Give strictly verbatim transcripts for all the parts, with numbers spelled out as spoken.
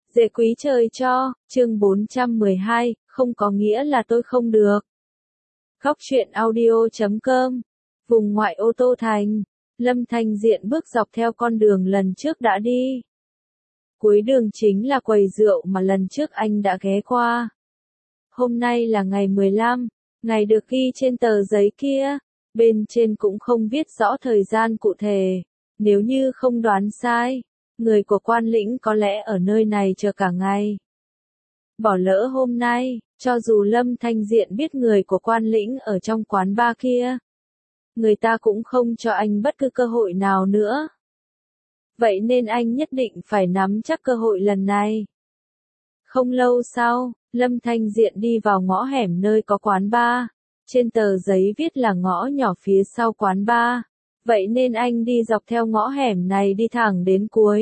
Dễ quý trời cho, chương bốn trăm mười hai, không có nghĩa là tôi không được. Góc truyện audio chấm com, vùng ngoại ô Tô Thành, Lâm Thanh Diện bước dọc theo con đường lần trước đã đi. Cuối đường chính là quầy rượu mà lần trước anh đã ghé qua. Hôm nay là ngày mười lăm, ngày được ghi trên tờ giấy kia, bên trên cũng không viết rõ thời gian cụ thể, nếu như không đoán sai. Người của Quan Lĩnh có lẽ ở nơi này chờ cả ngày. Bỏ lỡ hôm nay, cho dù Lâm Thanh Diện biết người của Quan Lĩnh ở trong quán bar kia, người ta cũng không cho anh bất cứ cơ hội nào nữa. Vậy nên anh nhất định phải nắm chắc cơ hội lần này. Không lâu sau, Lâm Thanh Diện đi vào ngõ hẻm nơi có quán bar. Trên tờ giấy viết là ngõ nhỏ phía sau quán bar. Vậy nên anh đi dọc theo ngõ hẻm này đi thẳng đến cuối.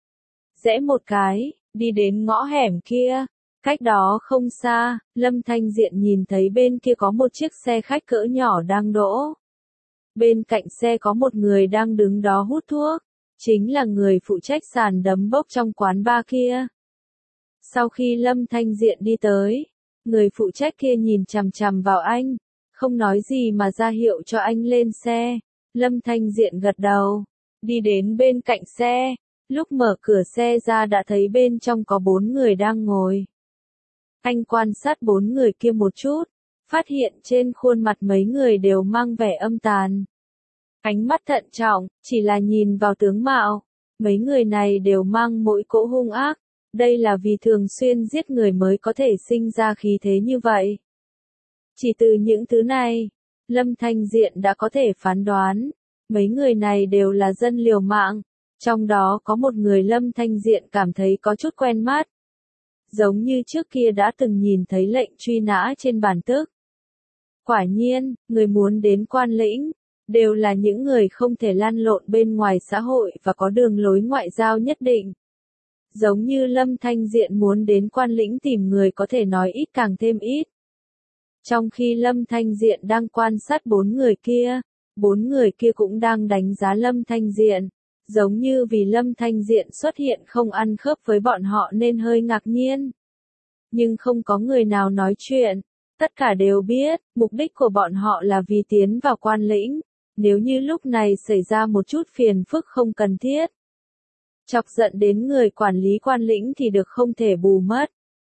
Rẽ một cái, đi đến ngõ hẻm kia. Cách đó không xa, Lâm Thanh Diện nhìn thấy bên kia có một chiếc xe khách cỡ nhỏ đang đỗ. Bên cạnh xe có một người đang đứng đó hút thuốc. Chính là người phụ trách sàn đấm bốc trong quán bar kia. Sau khi Lâm Thanh Diện đi tới, người phụ trách kia nhìn chằm chằm vào anh. Không nói gì mà ra hiệu cho anh lên xe. Lâm Thanh Diện gật đầu, đi đến bên cạnh xe, lúc mở cửa xe ra đã thấy bên trong có bốn người đang ngồi. Anh quan sát bốn người kia một chút, phát hiện trên khuôn mặt mấy người đều mang vẻ âm tàn. Ánh mắt thận trọng, chỉ là nhìn vào tướng mạo, mấy người này đều mang mỗi cỗ hung ác, đây là vì thường xuyên giết người mới có thể sinh ra khí thế như vậy. Chỉ từ những thứ này, Lâm Thanh Diện đã có thể phán đoán, mấy người này đều là dân liều mạng, trong đó có một người Lâm Thanh Diện cảm thấy có chút quen mắt. Giống như trước kia đã từng nhìn thấy lệnh truy nã trên bản tức. Quả nhiên, người muốn đến Quan Lĩnh, đều là những người không thể lăn lộn bên ngoài xã hội và có đường lối ngoại giao nhất định. Giống như Lâm Thanh Diện muốn đến Quan Lĩnh tìm người có thể nói ít càng thêm ít. Trong khi Lâm Thanh Diện đang quan sát bốn người kia, bốn người kia cũng đang đánh giá Lâm Thanh Diện, giống như vì Lâm Thanh Diện xuất hiện không ăn khớp với bọn họ nên hơi ngạc nhiên. Nhưng không có người nào nói chuyện, tất cả đều biết, mục đích của bọn họ là vì tiến vào Quan Lĩnh, nếu như lúc này xảy ra một chút phiền phức không cần thiết. Chọc giận đến người quản lý Quan Lĩnh thì được không thể bù mất.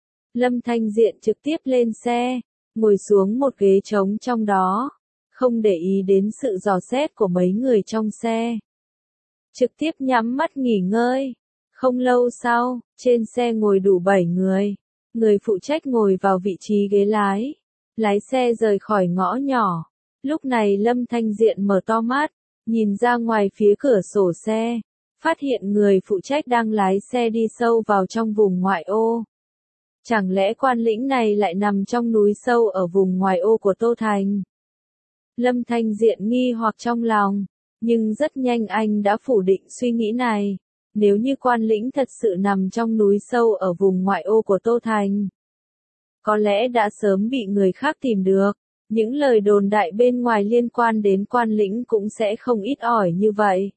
Lâm Thanh Diện trực tiếp lên xe, ngồi xuống một ghế trống trong đó, không để ý đến sự dò xét của mấy người trong xe. Trực tiếp nhắm mắt nghỉ ngơi. Không lâu sau, trên xe ngồi đủ bảy người. Người phụ trách ngồi vào vị trí ghế lái. Lái xe rời khỏi ngõ nhỏ. Lúc này Lâm Thanh Diện mở to mắt, nhìn ra ngoài phía cửa sổ xe. Phát hiện người phụ trách đang lái xe đi sâu vào trong vùng ngoại ô. Chẳng lẽ Quan Lĩnh này lại nằm trong núi sâu ở vùng ngoài ô của Tô Thành? Lâm Thanh Diện nghi hoặc trong lòng, nhưng rất nhanh anh đã phủ định suy nghĩ này. Nếu như Quan Lĩnh thật sự nằm trong núi sâu ở vùng ngoại ô của Tô Thành, có lẽ đã sớm bị người khác tìm được. Những lời đồn đại bên ngoài liên quan đến Quan Lĩnh cũng sẽ không ít ỏi như vậy.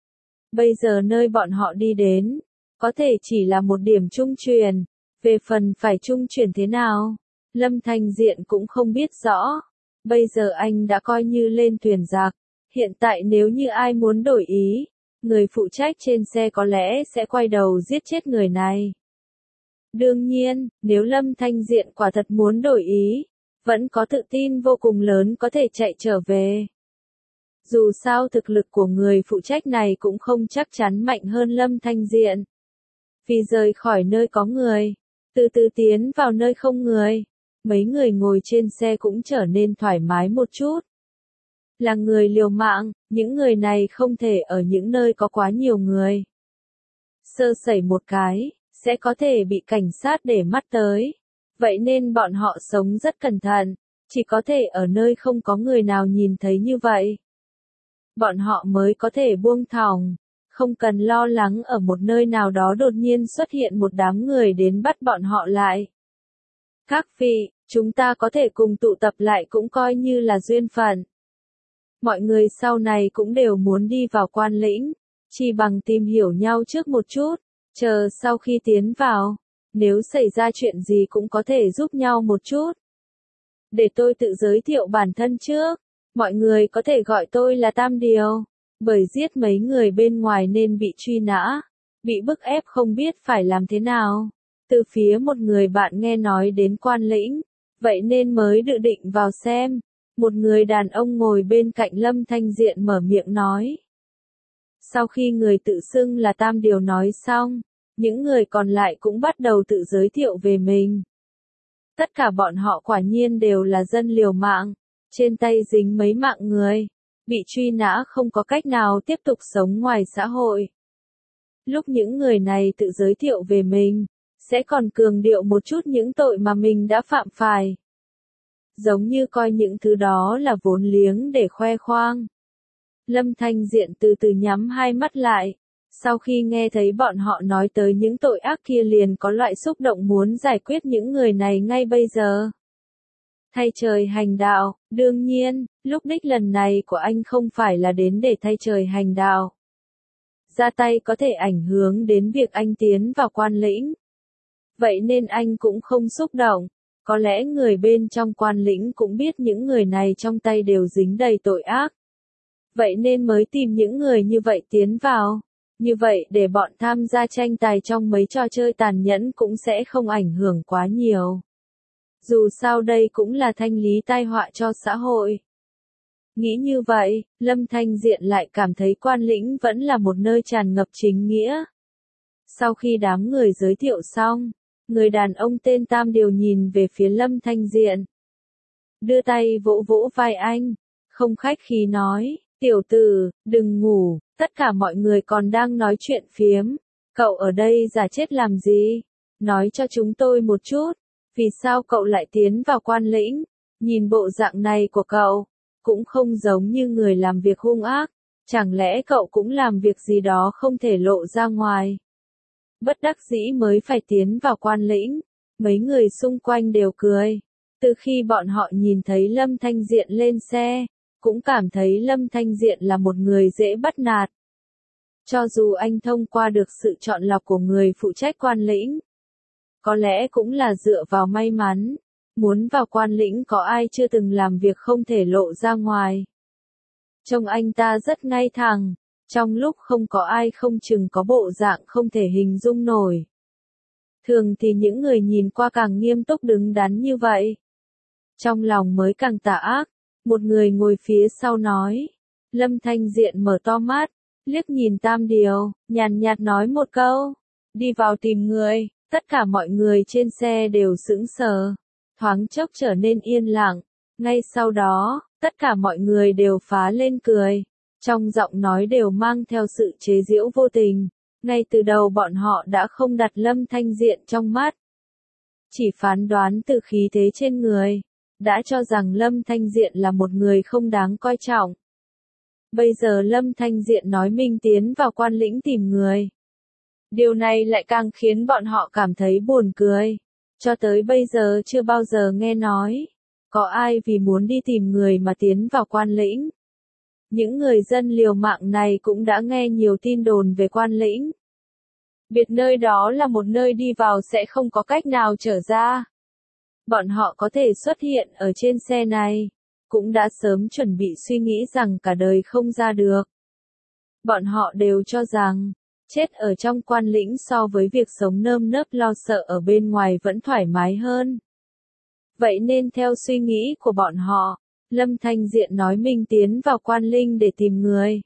Bây giờ nơi bọn họ đi đến, có thể chỉ là một điểm trung truyền. Về phần phải trung chuyển thế nào, Lâm Thanh Diện cũng không biết rõ. Bây giờ anh đã coi như lên thuyền giặc. Hiện tại nếu như ai muốn đổi ý, người phụ trách trên xe có lẽ sẽ quay đầu giết chết người này. Đương nhiên, nếu Lâm Thanh Diện quả thật muốn đổi ý, vẫn có tự tin vô cùng lớn có thể chạy trở về. Dù sao thực lực của người phụ trách này cũng không chắc chắn mạnh hơn Lâm Thanh Diện. Vì rời khỏi nơi có người, từ từ tiến vào nơi không người, mấy người ngồi trên xe cũng trở nên thoải mái một chút. Là người liều mạng, những người này không thể ở những nơi có quá nhiều người. Sơ sẩy một cái, sẽ có thể bị cảnh sát để mắt tới. Vậy nên bọn họ sống rất cẩn thận, chỉ có thể ở nơi không có người nào nhìn thấy như vậy. Bọn họ mới có thể buông thõng, không cần lo lắng ở một nơi nào đó đột nhiên xuất hiện một đám người đến bắt bọn họ lại. Các vị, chúng ta có thể cùng tụ tập lại cũng coi như là duyên phận. Mọi người sau này cũng đều muốn đi vào Quan Lĩnh, chỉ bằng tìm hiểu nhau trước một chút, Chờ sau khi tiến vào, nếu xảy ra chuyện gì cũng có thể giúp nhau một chút. Để tôi tự giới thiệu bản thân trước, mọi người có thể gọi tôi là Tam Điều, bởi giết mấy người bên ngoài nên bị truy nã, bị bức ép không biết phải làm thế nào. Từ phía một người bạn nghe nói đến Quan Lĩnh, vậy nên mới dự định vào xem. Một người đàn ông ngồi bên cạnh Lâm Thanh Diện mở miệng nói. Sau khi người tự xưng là Tam Điều nói xong, những người còn lại cũng bắt đầu tự giới thiệu về mình. Tất cả bọn họ quả nhiên đều là dân liều mạng, trên tay dính mấy mạng người, bị truy nã không có cách nào tiếp tục sống ngoài xã hội. Lúc những người này tự giới thiệu về mình, sẽ còn cường điệu một chút những tội mà mình đã phạm phải. Giống như coi những thứ đó là vốn liếng để khoe khoang. Lâm Thanh Diện từ từ nhắm hai mắt lại, sau khi nghe thấy bọn họ nói tới những tội ác kia liền có loại xúc động muốn giải quyết những người này ngay bây giờ. Thay trời hành đạo, đương nhiên, lúc đích lần này của anh không phải là đến để thay trời hành đạo. Ra tay có thể ảnh hưởng đến việc anh tiến vào Quan Lĩnh. Vậy nên anh cũng không xúc động, có lẽ người bên trong Quan Lĩnh cũng biết những người này trong tay đều dính đầy tội ác. Vậy nên mới tìm những người như vậy tiến vào. Như vậy để bọn tham gia tranh tài trong mấy trò chơi tàn nhẫn cũng sẽ không ảnh hưởng quá nhiều. Dù sao đây cũng là thanh lý tai họa cho xã hội. Nghĩ như vậy, Lâm Thanh Diện lại cảm thấy Quan Lĩnh vẫn là một nơi tràn ngập chính nghĩa. Sau khi đám người giới thiệu xong, người đàn ông tên Tam Điều nhìn về phía Lâm Thanh Diện. Đưa tay vỗ vỗ vai anh, không khách khí nói, tiểu tử, đừng ngủ, tất cả mọi người còn đang nói chuyện phiếm. Cậu ở đây giả chết làm gì? Nói cho chúng tôi một chút, vì sao cậu lại tiến vào Quan Lĩnh? Nhìn bộ dạng này của cậu, cũng không giống như người làm việc hung ác, chẳng lẽ cậu cũng làm việc gì đó không thể lộ ra ngoài? Bất đắc dĩ mới phải tiến vào Quan Lĩnh, mấy người xung quanh đều cười. Từ khi bọn họ nhìn thấy Lâm Thanh Diện lên xe, cũng cảm thấy Lâm Thanh Diện là một người dễ bắt nạt. Cho dù anh thông qua được sự chọn lọc của người phụ trách Quan Lĩnh, có lẽ cũng là dựa vào may mắn, muốn vào Quan Lĩnh có ai chưa từng làm việc không thể lộ ra ngoài. Trông anh ta rất ngay thẳng, trong lúc không có ai không chừng có bộ dạng không thể hình dung nổi. Thường thì những người nhìn qua càng nghiêm túc đứng đắn như vậy, trong lòng mới càng tà ác. Một người ngồi phía sau nói. Lâm Thanh Diện mở to mắt, liếc nhìn Tam Điều, nhàn nhạt nói một câu. Đi vào tìm người. Tất cả mọi người trên xe đều sững sờ, thoáng chốc trở nên yên lặng. Ngay sau đó, tất cả mọi người đều phá lên cười, trong giọng nói đều mang theo sự chế giễu vô tình. Ngay từ đầu bọn họ đã không đặt Lâm Thanh Diện trong mắt, chỉ phán đoán từ khí thế trên người, đã cho rằng Lâm Thanh Diện là một người không đáng coi trọng. Bây giờ Lâm Thanh Diện nói mình tiến vào Quan Lĩnh tìm người. Điều này lại càng khiến bọn họ cảm thấy buồn cười. Cho tới bây giờ chưa bao giờ nghe nói, có ai vì muốn đi tìm người mà tiến vào Quan Lĩnh. Những người dân liều mạng này cũng đã nghe nhiều tin đồn về Quan Lĩnh. Biệt nơi đó là một nơi đi vào sẽ không có cách nào trở ra. Bọn họ có thể xuất hiện ở trên xe này, cũng đã sớm chuẩn bị suy nghĩ rằng cả đời không ra được. Bọn họ đều cho rằng, chết ở trong Quan Lĩnh so với việc sống nơm nớp lo sợ ở bên ngoài vẫn thoải mái hơn. Vậy nên theo suy nghĩ của bọn họ, Lâm Thanh Diện nói mình tiến vào Quan Lĩnh để tìm người.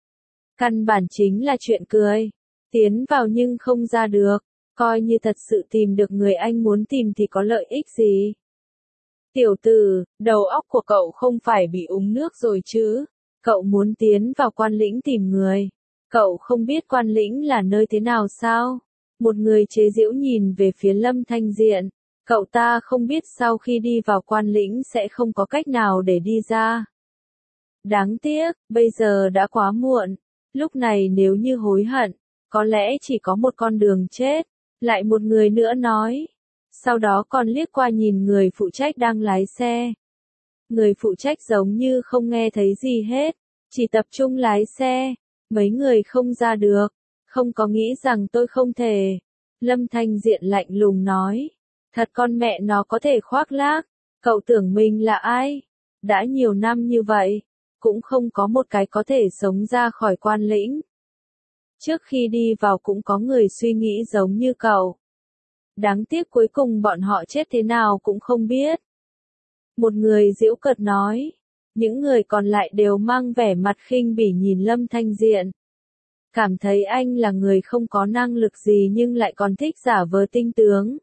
Căn bản chính là chuyện cười. Tiến vào nhưng không ra được, coi như thật sự tìm được người anh muốn tìm thì có lợi ích gì? Tiểu tử, đầu óc của cậu không phải bị uống nước rồi chứ? Cậu muốn tiến vào Quan Lĩnh tìm người. Cậu không biết Quan Lĩnh là nơi thế nào sao? Một người chế giễu nhìn về phía Lâm Thanh Diện. Cậu ta không biết sau khi đi vào Quan Lĩnh sẽ không có cách nào để đi ra. Đáng tiếc, bây giờ đã quá muộn. Lúc này nếu như hối hận, có lẽ chỉ có một con đường chết. Lại một người nữa nói. Sau đó còn liếc qua nhìn người phụ trách đang lái xe. Người phụ trách giống như không nghe thấy gì hết, chỉ tập trung lái xe. Mấy người không ra được, Không có nghĩ rằng tôi không thể. Lâm Thanh Diện lạnh lùng nói. Thật con mẹ nó có thể khoác lác. Cậu tưởng mình là ai? Đã nhiều năm như vậy, cũng không có một cái có thể sống ra khỏi quan lĩnh. Trước khi đi vào cũng có người suy nghĩ giống như cậu. Đáng tiếc cuối cùng bọn họ chết thế nào cũng không biết. Một người giễu cợt nói. Những người còn lại đều mang vẻ mặt khinh bỉ nhìn Lâm Thanh Diện. Cảm thấy anh là người không có năng lực gì nhưng lại còn thích giả vờ tinh tướng.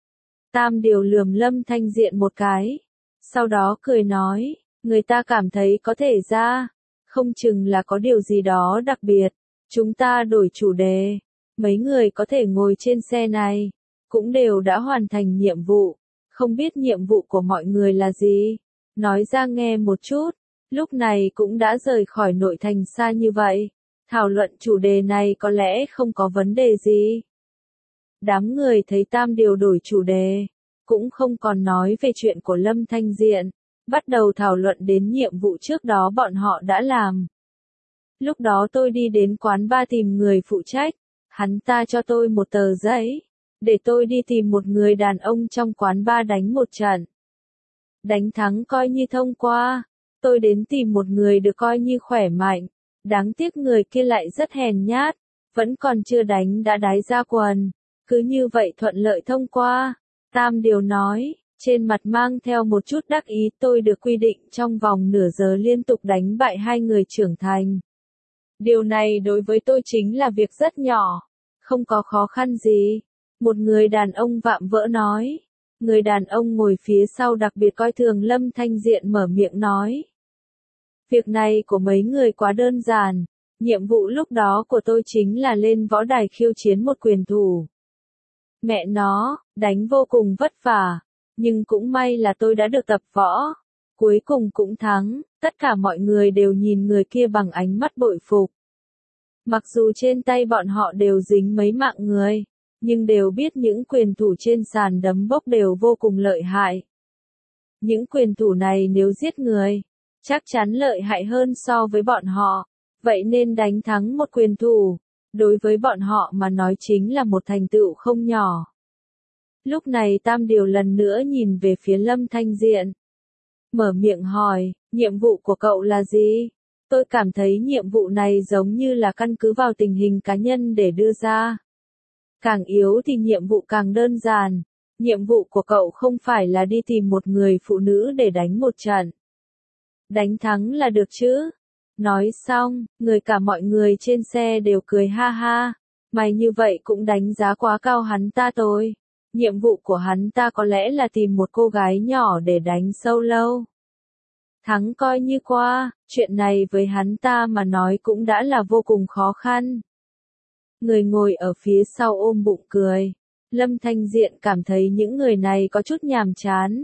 Tam Điều lườm Lâm Thanh Diện một cái. Sau đó cười nói, người ta cảm thấy có thể ra. Không chừng là có điều gì đó đặc biệt. Chúng ta đổi chủ đề. Mấy người có thể ngồi trên xe này. Cũng đều đã hoàn thành nhiệm vụ. Không biết nhiệm vụ của mọi người là gì? Nói ra nghe một chút. Lúc này cũng đã rời khỏi nội thành xa như vậy. Thảo luận chủ đề này có lẽ không có vấn đề gì. Đám người thấy Tam Điều đổi chủ đề. Cũng không còn nói về chuyện của Lâm Thanh Diện. Bắt đầu thảo luận đến nhiệm vụ trước đó bọn họ đã làm. Lúc đó tôi đi đến quán bar tìm người phụ trách. Hắn ta cho tôi một tờ giấy. Để tôi đi tìm một người đàn ông trong quán bar đánh một trận. Đánh thắng coi như thông qua. Tôi đến tìm một người được coi như khỏe mạnh. Đáng tiếc người kia lại rất hèn nhát. Vẫn còn chưa đánh đã đái ra quần. Cứ như vậy thuận lợi thông qua. Tam Điều nói, trên mặt mang theo một chút đắc ý, tôi được quy định trong vòng nửa giờ liên tục đánh bại hai người trưởng thành. Điều này đối với tôi chính là việc rất nhỏ. Không có khó khăn gì. Một người đàn ông vạm vỡ nói. Người đàn ông ngồi phía sau đặc biệt coi thường Lâm Thanh Diện mở miệng nói. Việc này của mấy người quá đơn giản. Nhiệm vụ lúc đó của tôi chính là lên võ đài khiêu chiến một quyền thủ. Mẹ nó, đánh vô cùng vất vả. Nhưng cũng may là tôi đã được tập võ. Cuối cùng cũng thắng. Tất cả mọi người đều nhìn người kia bằng ánh mắt bội phục. Mặc dù trên tay bọn họ đều dính mấy mạng người. Nhưng đều biết những quyền thủ trên sàn đấm bốc đều vô cùng lợi hại. Những quyền thủ này nếu giết người, chắc chắn lợi hại hơn so với bọn họ. Vậy nên đánh thắng một quyền thủ, đối với bọn họ mà nói chính là một thành tựu không nhỏ. Lúc này Tam Điều lần nữa nhìn về phía Lâm Thanh Diện. Mở miệng hỏi, nhiệm vụ của cậu là gì? Tôi cảm thấy nhiệm vụ này giống như là căn cứ vào tình hình cá nhân để đưa ra. Càng yếu thì nhiệm vụ càng đơn giản. Nhiệm vụ của cậu không phải là đi tìm một người phụ nữ để đánh một trận. Đánh thắng là được chứ? Nói xong, người cả mọi người trên xe đều cười ha ha. Mày như vậy cũng đánh giá quá cao hắn ta thôi. Nhiệm vụ của hắn ta có lẽ là tìm một cô gái nhỏ để đánh solo. Thắng coi như qua, chuyện này với hắn ta mà nói cũng đã là vô cùng khó khăn. Người ngồi ở phía sau ôm bụng cười. Lâm Thanh Diện cảm thấy những người này có chút nhàm chán.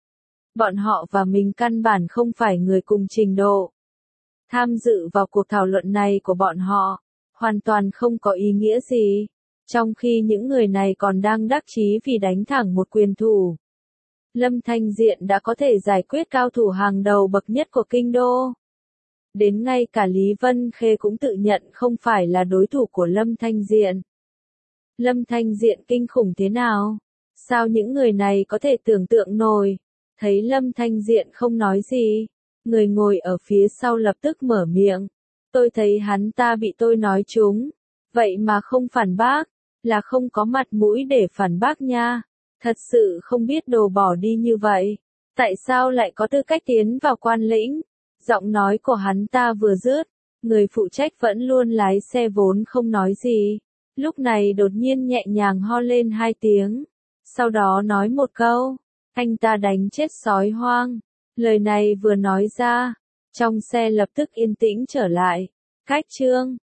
Bọn họ và mình căn bản không phải người cùng trình độ. Tham dự vào cuộc thảo luận này của bọn họ, hoàn toàn không có ý nghĩa gì. Trong khi những người này còn đang đắc chí vì đánh thẳng một quyền thủ. Lâm Thanh Diện đã có thể giải quyết cao thủ hàng đầu bậc nhất của kinh đô. Đến ngay cả Lý Vân Khê cũng tự nhận không phải là đối thủ của Lâm Thanh Diện. Lâm Thanh Diện kinh khủng thế nào? Sao những người này có thể tưởng tượng nổi? Thấy Lâm Thanh Diện không nói gì, người ngồi ở phía sau lập tức mở miệng. Tôi thấy hắn ta bị tôi nói trúng. Vậy mà không phản bác, là không có mặt mũi để phản bác nha. Thật sự không biết đồ bỏ đi như vậy. Tại sao lại có tư cách tiến vào quan lĩnh? Giọng nói của hắn ta vừa dứt, người phụ trách vẫn luôn lái xe vốn không nói gì. Lúc này đột nhiên nhẹ nhàng ho lên hai tiếng. Sau đó nói một câu, anh ta đánh chết sói hoang. Lời này vừa nói ra, trong xe lập tức yên tĩnh trở lại. Cách chương